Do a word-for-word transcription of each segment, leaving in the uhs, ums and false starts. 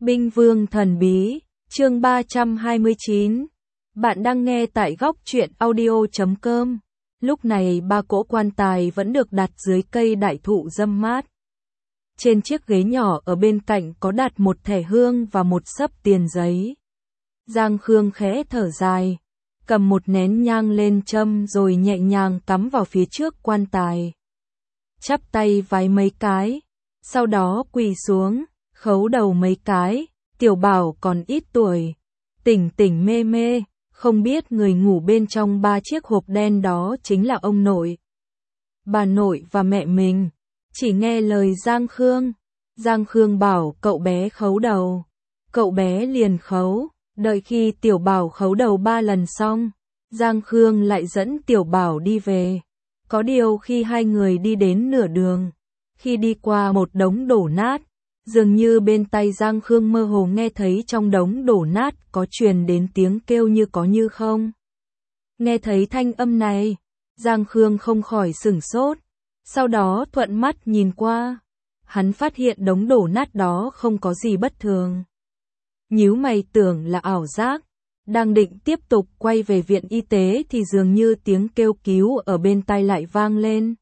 Binh Vương Thần Bí, chương ba trăm hai mươi chín. Bạn đang nghe tại góc truyện audio chấm com. Lúc này ba cỗ quan tài vẫn được đặt dưới cây đại thụ râm mát. Trên chiếc ghế nhỏ ở bên cạnh có đặt một thẻ hương và một xấp tiền giấy. Giang Khương khẽ thở dài, cầm một nén nhang lên châm rồi nhẹ nhàng cắm vào phía trước quan tài. Chắp tay vái mấy cái, sau đó quỳ xuống, khấu đầu mấy cái. Tiểu Bảo còn ít tuổi, tỉnh tỉnh mê mê, không biết người ngủ bên trong ba chiếc hộp đen đó chính là ông nội, bà nội và mẹ mình. Chỉ nghe lời Giang Khương. Giang Khương bảo cậu bé khấu đầu. Cậu bé liền khấu. Đợi khi Tiểu Bảo khấu đầu ba lần xong, Giang Khương lại dẫn Tiểu Bảo đi về. Có điều khi hai người đi đến nửa đường, khi đi qua một đống đổ nát, dường như bên tai Giang Khương mơ hồ nghe thấy trong đống đổ nát có truyền đến tiếng kêu như có như không. Nghe thấy thanh âm này, Giang Khương không khỏi sửng sốt, sau đó thuận mắt nhìn qua. Hắn phát hiện đống đổ nát đó không có gì bất thường. Nhíu mày tưởng là ảo giác, đang định tiếp tục quay về viện y tế thì dường như tiếng kêu cứu ở bên tai lại vang lên.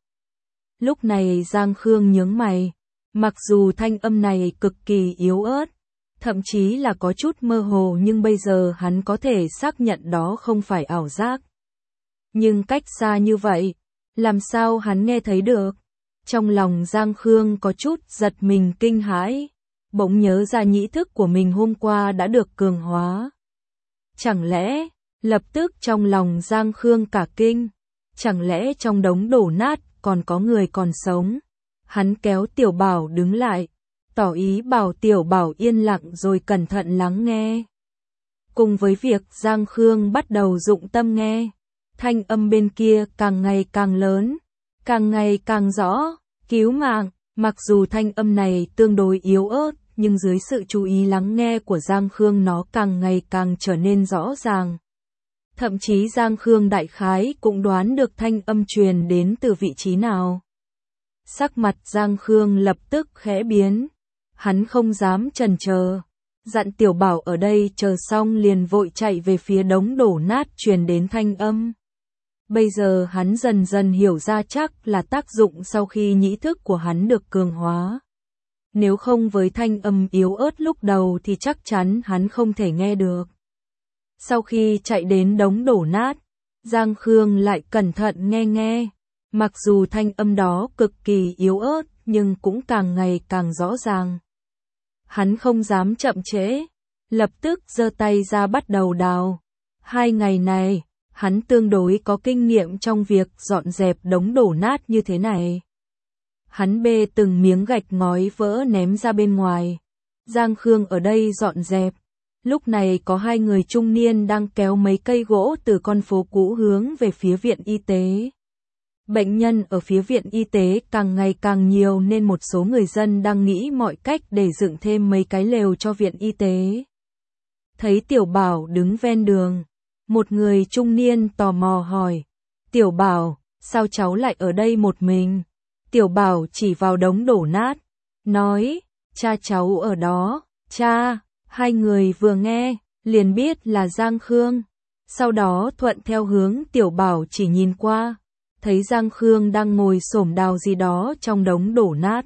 Lúc này Giang Khương nhướng mày, mặc dù thanh âm này cực kỳ yếu ớt, thậm chí là có chút mơ hồ, nhưng bây giờ hắn có thể xác nhận đó không phải ảo giác. Nhưng cách xa như vậy, làm sao hắn nghe thấy được? Trong lòng Giang Khương có chút giật mình kinh hãi, bỗng nhớ ra nhĩ thức của mình hôm qua đã được cường hóa. Chẳng lẽ, lập tức trong lòng Giang Khương cả kinh, chẳng lẽ trong đống đổ nát còn có người còn sống? Hắn kéo Tiểu Bảo đứng lại, tỏ ý bảo Tiểu Bảo yên lặng rồi cẩn thận lắng nghe. Cùng với việc Giang Khương bắt đầu dụng tâm nghe, thanh âm bên kia càng ngày càng lớn, càng ngày càng rõ. Cứu mạng. Mặc dù thanh âm này tương đối yếu ớt, nhưng dưới sự chú ý lắng nghe của Giang Khương nó càng ngày càng trở nên rõ ràng. Thậm chí Giang Khương đại khái cũng đoán được thanh âm truyền đến từ vị trí nào. Sắc mặt Giang Khương lập tức khẽ biến. Hắn không dám chần chờ, dặn Tiểu Bảo ở đây chờ xong liền vội chạy về phía đống đổ nát truyền đến thanh âm. Bây giờ hắn dần dần hiểu ra chắc là tác dụng sau khi nhĩ thức của hắn được cường hóa. Nếu không với thanh âm yếu ớt lúc đầu thì chắc chắn hắn không thể nghe được. Sau khi chạy đến đống đổ nát, Giang Khương lại cẩn thận nghe nghe. Mặc dù thanh âm đó cực kỳ yếu ớt nhưng cũng càng ngày càng rõ ràng. Hắn không dám chậm trễ, lập tức giơ tay ra bắt đầu đào. Hai ngày này, hắn tương đối có kinh nghiệm trong việc dọn dẹp đống đổ nát như thế này. Hắn bê từng miếng gạch ngói vỡ ném ra bên ngoài. Giang Khương ở đây dọn dẹp. Lúc này có hai người trung niên đang kéo mấy cây gỗ từ con phố cũ hướng về phía viện y tế. Bệnh nhân ở phía viện y tế càng ngày càng nhiều nên một số người dân đang nghĩ mọi cách để dựng thêm mấy cái lều cho viện y tế. Thấy Tiểu Bảo đứng ven đường, một người trung niên tò mò hỏi, Tiểu Bảo, sao cháu lại ở đây một mình? Tiểu Bảo chỉ vào đống đổ nát, nói, cha cháu ở đó. Cha. Hai người vừa nghe, liền biết là Giang Khương. Sau đó thuận theo hướng Tiểu Bảo chỉ nhìn qua, thấy Giang Khương đang ngồi xổm đào gì đó trong đống đổ nát.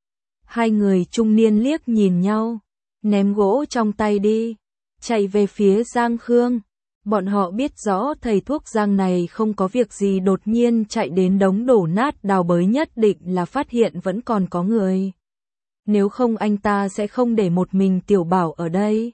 Hai người trung niên liếc nhìn nhau, ném gỗ trong tay đi, chạy về phía Giang Khương. Bọn họ biết rõ thầy thuốc Giang này không có việc gì đột nhiên chạy đến đống đổ nát đào bới, nhất định là phát hiện vẫn còn có người. Nếu không anh ta sẽ không để một mình Tiểu Bảo ở đây.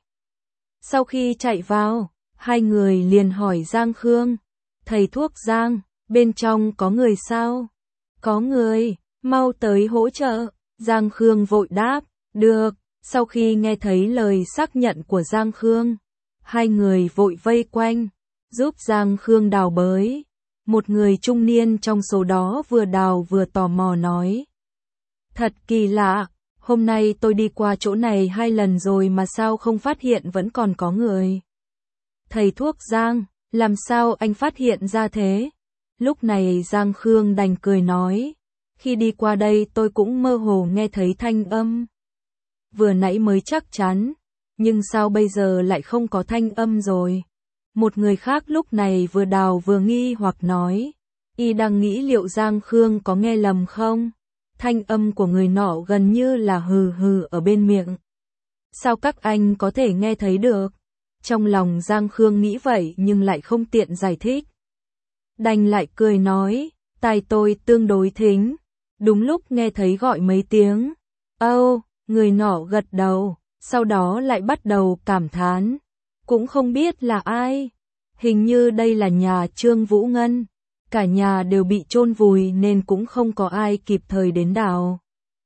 Sau khi chạy vào, hai người liền hỏi Giang Khương, thầy thuốc Giang, bên trong có người sao? Có người, mau tới hỗ trợ. Giang Khương vội đáp, được. Sau khi nghe thấy lời xác nhận của Giang Khương, hai người vội vây quanh, giúp Giang Khương đào bới. Một người trung niên trong số đó vừa đào vừa tò mò nói, thật kỳ lạ, hôm nay tôi đi qua chỗ này hai lần rồi mà sao không phát hiện vẫn còn có người. Thầy thuốc Giang, làm sao anh phát hiện ra thế? Lúc này Giang Khương đành cười nói, khi đi qua đây tôi cũng mơ hồ nghe thấy thanh âm. Vừa nãy mới chắc chắn, nhưng sao bây giờ lại không có thanh âm rồi? Một người khác lúc này vừa đào vừa nghi hoặc nói, y đang nghĩ liệu Giang Khương có nghe lầm không? Thanh âm của người nọ gần như là hừ hừ ở bên miệng. Sao các anh có thể nghe thấy được? Trong lòng Giang Khương nghĩ vậy nhưng lại không tiện giải thích. Đành lại cười nói, tai tôi tương đối thính. Đúng lúc nghe thấy gọi mấy tiếng. Âu, người nọ gật đầu, sau đó lại bắt đầu cảm thán. Cũng không biết là ai. Hình như đây là nhà Trương Vũ Ngân. Cả nhà đều bị chôn vùi nên cũng không có ai kịp thời đến đào.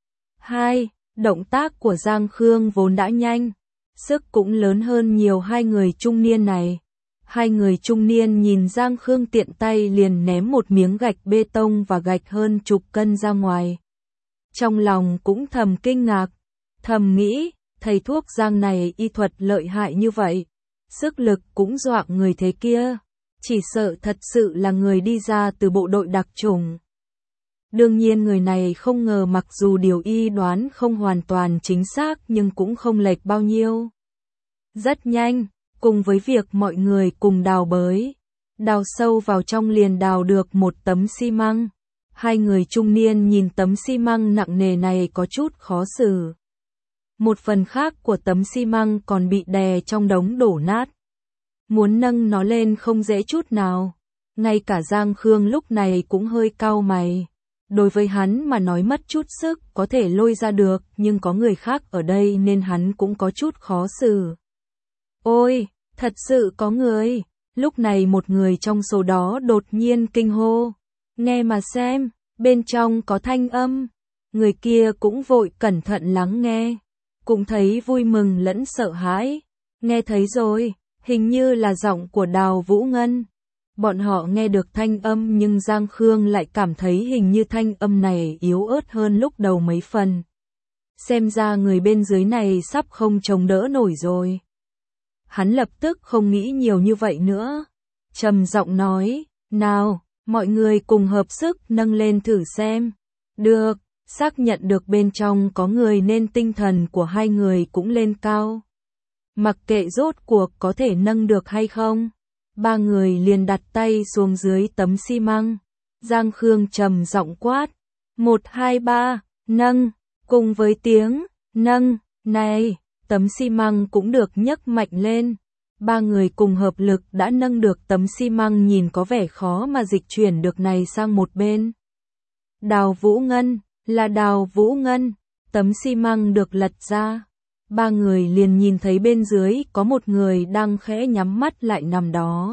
Hai, động tác của Giang Khương vốn đã nhanh, sức cũng lớn hơn nhiều hai người trung niên này. Hai người trung niên nhìn Giang Khương tiện tay liền ném một miếng gạch bê tông và gạch hơn chục cân ra ngoài. Trong lòng cũng thầm kinh ngạc, thầm nghĩ, thầy thuốc Giang này y thuật lợi hại như vậy, sức lực cũng doạng người thế kia, chỉ sợ thật sự là người đi ra từ bộ đội đặc chủng. Đương nhiên người này không ngờ mặc dù điều y đoán không hoàn toàn chính xác nhưng cũng không lệch bao nhiêu. Rất nhanh, cùng với việc mọi người cùng đào bới, đào sâu vào trong liền đào được một tấm xi măng. Hai người trung niên nhìn tấm xi măng nặng nề này có chút khó xử. Một phần khác của tấm xi măng còn bị đè trong đống đổ nát. Muốn nâng nó lên không dễ chút nào. Ngay cả Giang Khương lúc này cũng hơi cau mày. Đối với hắn mà nói mất chút sức có thể lôi ra được, nhưng có người khác ở đây nên hắn cũng có chút khó xử. Ôi, thật sự có người. Lúc này một người trong số đó đột nhiên kinh hô. Nghe mà xem, bên trong có thanh âm. Người kia cũng vội cẩn thận lắng nghe. Cũng thấy vui mừng lẫn sợ hãi. Nghe thấy rồi, hình như là giọng của Đào Vũ Ngân. Bọn họ nghe được thanh âm nhưng Giang Khương lại cảm thấy hình như thanh âm này yếu ớt hơn lúc đầu mấy phần. Xem ra người bên dưới này sắp không chống đỡ nổi rồi. Hắn lập tức không nghĩ nhiều như vậy nữa. Trầm giọng nói, nào, mọi người cùng hợp sức nâng lên thử xem. Được, xác nhận được bên trong có người nên tinh thần của hai người cũng lên cao. Mặc kệ rốt cuộc có thể nâng được hay không. Ba người liền đặt tay xuống dưới tấm xi măng. Giang Khương trầm giọng quát. Một, hai, ba, nâng. Cùng với tiếng, nâng, này, tấm xi măng cũng được nhấc mạnh lên. Ba người cùng hợp lực đã nâng được tấm xi măng nhìn có vẻ khó mà dịch chuyển được này sang một bên. Đào Vũ Ngân, là Đào Vũ Ngân. Tấm xi măng được lật ra. Ba người liền nhìn thấy bên dưới có một người đang khẽ nhắm mắt lại nằm đó.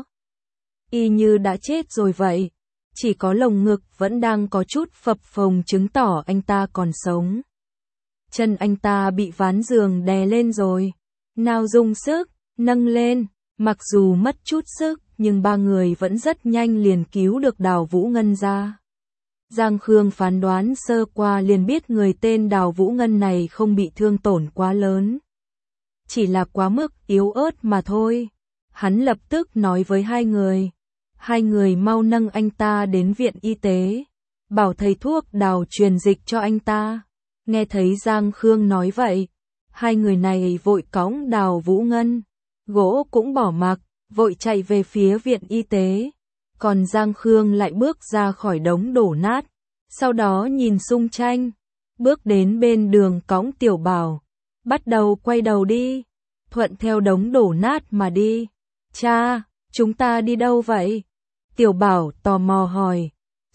Y như đã chết rồi vậy. Chỉ có lồng ngực vẫn đang có chút phập phồng chứng tỏ anh ta còn sống. Chân anh ta bị ván giường đè lên rồi. Nào dùng sức, nâng lên. Mặc dù mất chút sức, nhưng ba người vẫn rất nhanh liền cứu được Đào Vũ Ngân ra. Giang Khương phán đoán sơ qua liền biết người tên Đào Vũ Ngân này không bị thương tổn quá lớn. Chỉ là quá mức yếu ớt mà thôi. Hắn lập tức nói với hai người. Hai người mau nâng anh ta đến viện y tế. Bảo thầy thuốc Đào truyền dịch cho anh ta. Nghe thấy Giang Khương nói vậy. Hai người này vội cõng Đào Vũ Ngân. Gỗ cũng bỏ mặc, vội chạy về phía viện y tế. Còn Giang Khương lại bước ra khỏi đống đổ nát. Sau đó nhìn xung quanh. Bước đến bên đường cõng Tiểu Bảo. Bắt đầu quay đầu đi. Thuận theo đống đổ nát mà đi. Cha, chúng ta đi đâu vậy? Tiểu Bảo tò mò hỏi.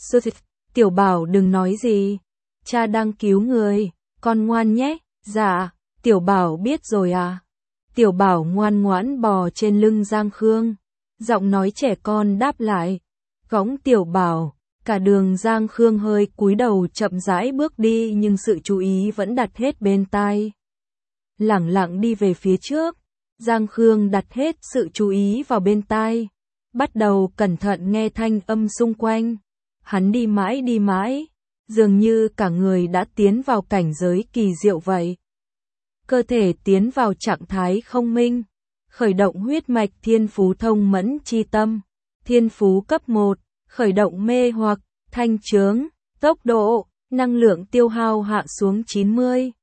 Tiểu Bảo đừng nói gì. Cha đang cứu người. Con ngoan nhé. Dạ, Tiểu Bảo biết rồi à. Tiểu Bảo ngoan ngoãn bò trên lưng Giang Khương. Giọng nói trẻ con đáp lại. Cõng Tiểu Bảo. Cả đường Giang Khương hơi cúi đầu chậm rãi bước đi nhưng sự chú ý vẫn đặt hết bên tai. Lẳng lặng đi về phía trước. Giang Khương đặt hết sự chú ý vào bên tai. Bắt đầu cẩn thận nghe thanh âm xung quanh. Hắn đi mãi đi mãi. Dường như cả người đã tiến vào cảnh giới kỳ diệu vậy. Cơ thể tiến vào trạng thái không minh. Khởi động huyết mạch thiên phú thông mẫn chi tâm. Thiên phú cấp một. Khởi động mê hoặc, thanh chướng, tốc độ, năng lượng tiêu hao hạ xuống chín mươi.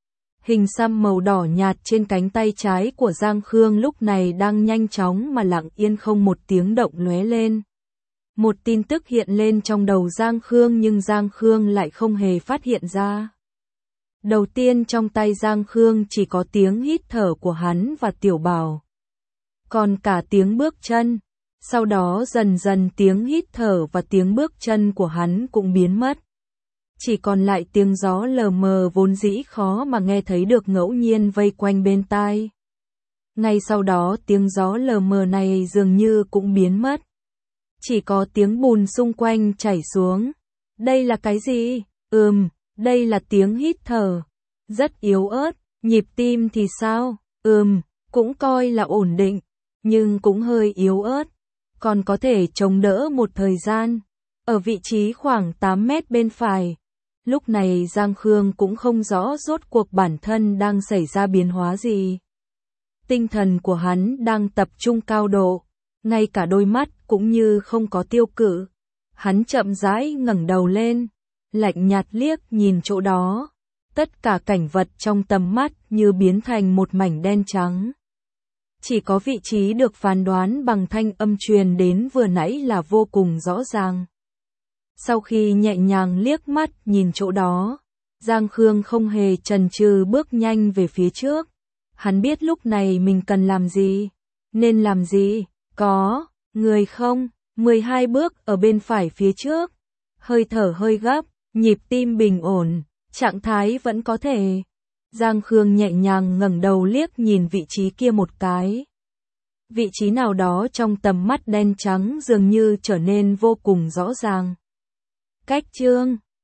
Hình xăm màu đỏ nhạt trên cánh tay trái của Giang Khương lúc này đang nhanh chóng mà lặng yên không một tiếng động lóe lên. Một tin tức hiện lên trong đầu Giang Khương nhưng Giang Khương lại không hề phát hiện ra. Đầu tiên trong tay Giang Khương chỉ có tiếng hít thở của hắn và Tiểu Bảo. Còn cả tiếng bước chân. Sau đó dần dần tiếng hít thở và tiếng bước chân của hắn cũng biến mất. Chỉ còn lại tiếng gió lờ mờ vốn dĩ khó mà nghe thấy được ngẫu nhiên vây quanh bên tai. Ngay sau đó tiếng gió lờ mờ này dường như cũng biến mất. Chỉ có tiếng bùn xung quanh chảy xuống. Đây là cái gì? Ừm, đây là tiếng hít thở. Rất yếu ớt, nhịp tim thì sao? Ừm, cũng coi là ổn định, nhưng cũng hơi yếu ớt. Còn có thể chống đỡ một thời gian. Ở vị trí khoảng tám mét bên phải. Lúc này Giang Khương cũng không rõ rốt cuộc bản thân đang xảy ra biến hóa gì. Tinh thần của hắn đang tập trung cao độ, ngay cả đôi mắt cũng như không có tiêu cự. Hắn chậm rãi ngẩng đầu lên, lạnh nhạt liếc nhìn chỗ đó. Tất cả cảnh vật trong tầm mắt như biến thành một mảnh đen trắng. Chỉ có vị trí được phán đoán bằng thanh âm truyền đến vừa nãy là vô cùng rõ ràng. Sau khi nhẹ nhàng liếc mắt nhìn chỗ đó, Giang Khương không hề chần chừ bước nhanh về phía trước. Hắn biết lúc này mình cần làm gì, nên làm gì, có, người không, mười hai bước ở bên phải phía trước. Hơi thở hơi gấp, nhịp tim bình ổn, trạng thái vẫn có thể. Giang Khương nhẹ nhàng ngẩng đầu liếc nhìn vị trí kia một cái. Vị trí nào đó trong tầm mắt đen trắng dường như trở nên vô cùng rõ ràng. Cách chương